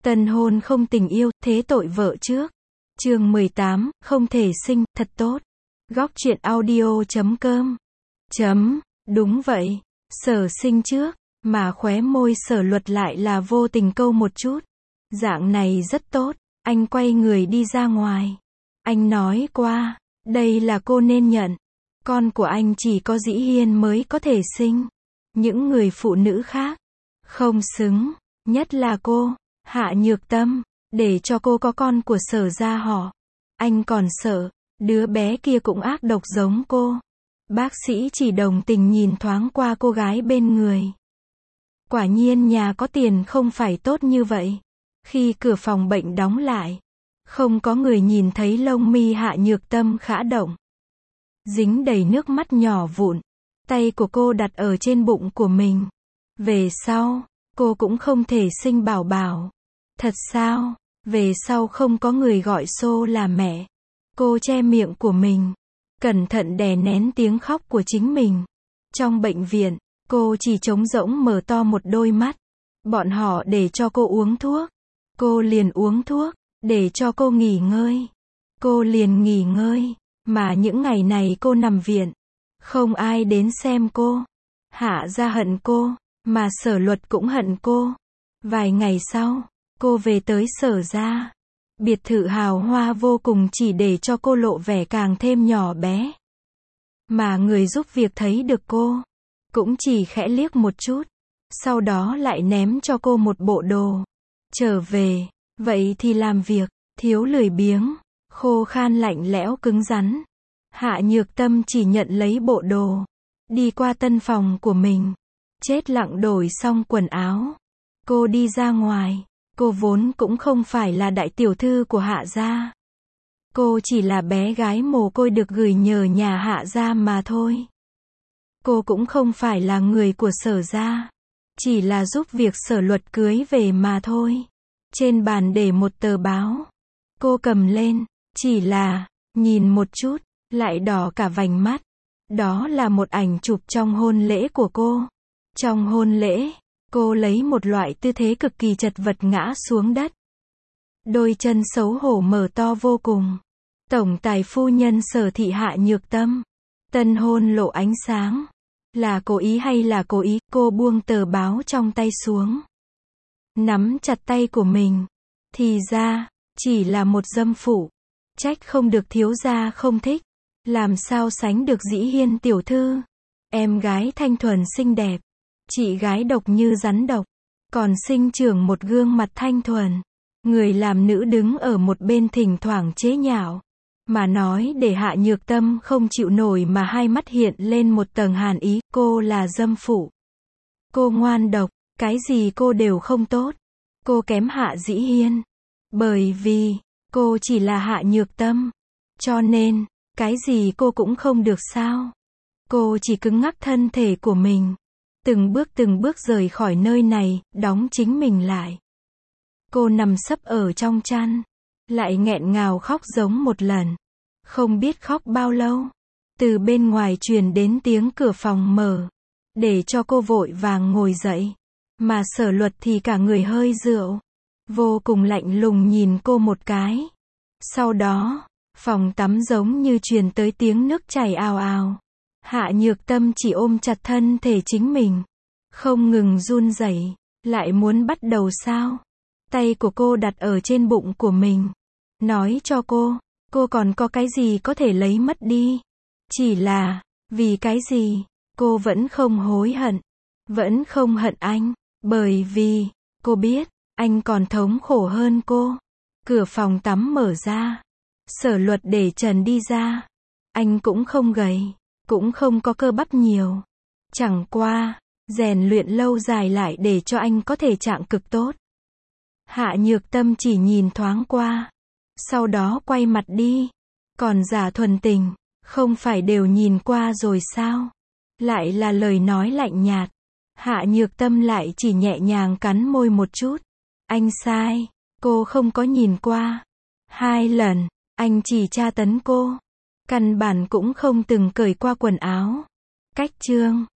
Tân hôn không tình yêu, thế tội vợ trước. Chương 18, không thể sinh, thật tốt. Góc truyện audio.com. Đúng vậy. Sở sinh trước, mà khóe môi Sở Luật lại là vô tình câu một chút. Dạng này rất tốt. Anh quay người đi ra ngoài. Anh nói qua, đây là cô nên nhận. Con của anh chỉ có Dĩ Hiên mới có thể sinh. Những người phụ nữ khác, không xứng. Nhất là cô, Hạ Nhược Tâm, để cho cô có con của Sở gia họ. Anh còn sợ, đứa bé kia cũng ác độc giống cô. Bác sĩ chỉ đồng tình nhìn thoáng qua cô gái bên người. Quả nhiên nhà có tiền không phải tốt như vậy. Khi cửa phòng bệnh đóng lại, không có người nhìn thấy lông mi Hạ Nhược Tâm khẽ động. Dính đầy nước mắt nhỏ vụn. Tay của cô đặt ở trên bụng của mình. Về sau, cô cũng không thể sinh bảo bảo. Thật sao? Về sau không có người gọi Xô là mẹ. Cô che miệng của mình, cẩn thận đè nén tiếng khóc của chính mình. Trong bệnh viện, cô chỉ trống rỗng mở to một đôi mắt. Bọn họ để cho cô uống thuốc. Cô liền uống thuốc, để cho cô nghỉ ngơi. Cô liền nghỉ ngơi, mà những ngày này cô nằm viện. Không ai đến xem cô. Hạ gia hận cô, mà Sở Luật cũng hận cô. Vài ngày sau, cô về tới Sở gia. Biệt thự hào hoa vô cùng chỉ để cho cô lộ vẻ càng thêm nhỏ bé. Mà người giúp việc thấy được cô, cũng chỉ khẽ liếc một chút. Sau đó lại ném cho cô một bộ đồ. Trở về, vậy thì làm việc, thiếu lười biếng, khô khan lạnh lẽo cứng rắn. Hạ Nhược Tâm chỉ nhận lấy bộ đồ, đi qua tân phòng của mình, chết lặng đổi xong quần áo. Cô đi ra ngoài, cô vốn cũng không phải là đại tiểu thư của Hạ gia. Cô chỉ là bé gái mồ côi được gửi nhờ nhà Hạ gia mà thôi. Cô cũng không phải là người của Sở gia, chỉ là giúp việc Sở Luật cưới về mà thôi. Trên bàn để một tờ báo. Cô cầm lên, chỉ là, nhìn một chút, lại đỏ cả vành mắt. Đó là một ảnh chụp trong hôn lễ của cô. Trong hôn lễ, cô lấy một loại tư thế cực kỳ chật vật ngã xuống đất. Đôi chân xấu hổ mở to vô cùng. Tổng tài phu nhân Sở thị Hạ Nhược Tâm. Tân hôn lộ ánh sáng. Là cố ý hay là cố ý? Cô buông tờ báo trong tay xuống, nắm chặt tay của mình. Thì ra, chỉ là một dâm phụ. Trách không được thiếu gia không thích. Làm sao sánh được Dĩ Hiên tiểu thư. Em gái thanh thuần xinh đẹp. Chị gái độc như rắn độc. Còn sinh trưởng một gương mặt thanh thuần. Người làm nữ đứng ở một bên thỉnh thoảng chế nhạo. Mà nói để Hạ Nhược Tâm không chịu nổi mà hai mắt hiện lên một tầng hàn ý. Cô là dâm phụ. Cô ngoan độc. Cái gì cô đều không tốt. Cô kém Hạ Dĩ Hiên. Bởi vì, cô chỉ là Hạ Nhược Tâm. Cho nên, cái gì cô cũng không được sao. Cô chỉ cứng ngắc thân thể của mình. Từng bước rời khỏi nơi này, đóng chính mình lại. Cô nằm sấp ở trong chăn. Lại nghẹn ngào khóc giống một lần. Không biết khóc bao lâu. Từ bên ngoài truyền đến tiếng cửa phòng mở. Để cho cô vội vàng ngồi dậy. Mà Sở Luật thì cả người hơi rượu. Vô cùng lạnh lùng nhìn cô một cái. Sau đó, phòng tắm giống như truyền tới tiếng nước chảy ào ào. Hạ Nhược Tâm chỉ ôm chặt thân thể chính mình. Không ngừng run rẩy. Lại muốn bắt đầu sao? Tay của cô đặt ở trên bụng của mình. Nói cho cô còn có cái gì có thể lấy mất đi. Chỉ là, vì cái gì, cô vẫn không hối hận. Vẫn không hận anh. Bởi vì, cô biết, anh còn thống khổ hơn cô. Cửa phòng tắm mở ra. Sở Luật để trần đi ra. Anh cũng không gầy, cũng không có cơ bắp nhiều. Chẳng qua, rèn luyện lâu dài lại để cho anh có thể trạng cực tốt. Hạ Nhược Tâm chỉ nhìn thoáng qua. Sau đó quay mặt đi. Còn giả thuần tình, không phải đều nhìn qua rồi sao? Lại là lời nói lạnh nhạt. Hạ Nhược Tâm lại chỉ nhẹ nhàng cắn môi một chút. Anh sai, cô không có nhìn qua. 2 lần, anh chỉ tra tấn cô. Căn bản cũng không từng cởi qua quần áo. Cách chương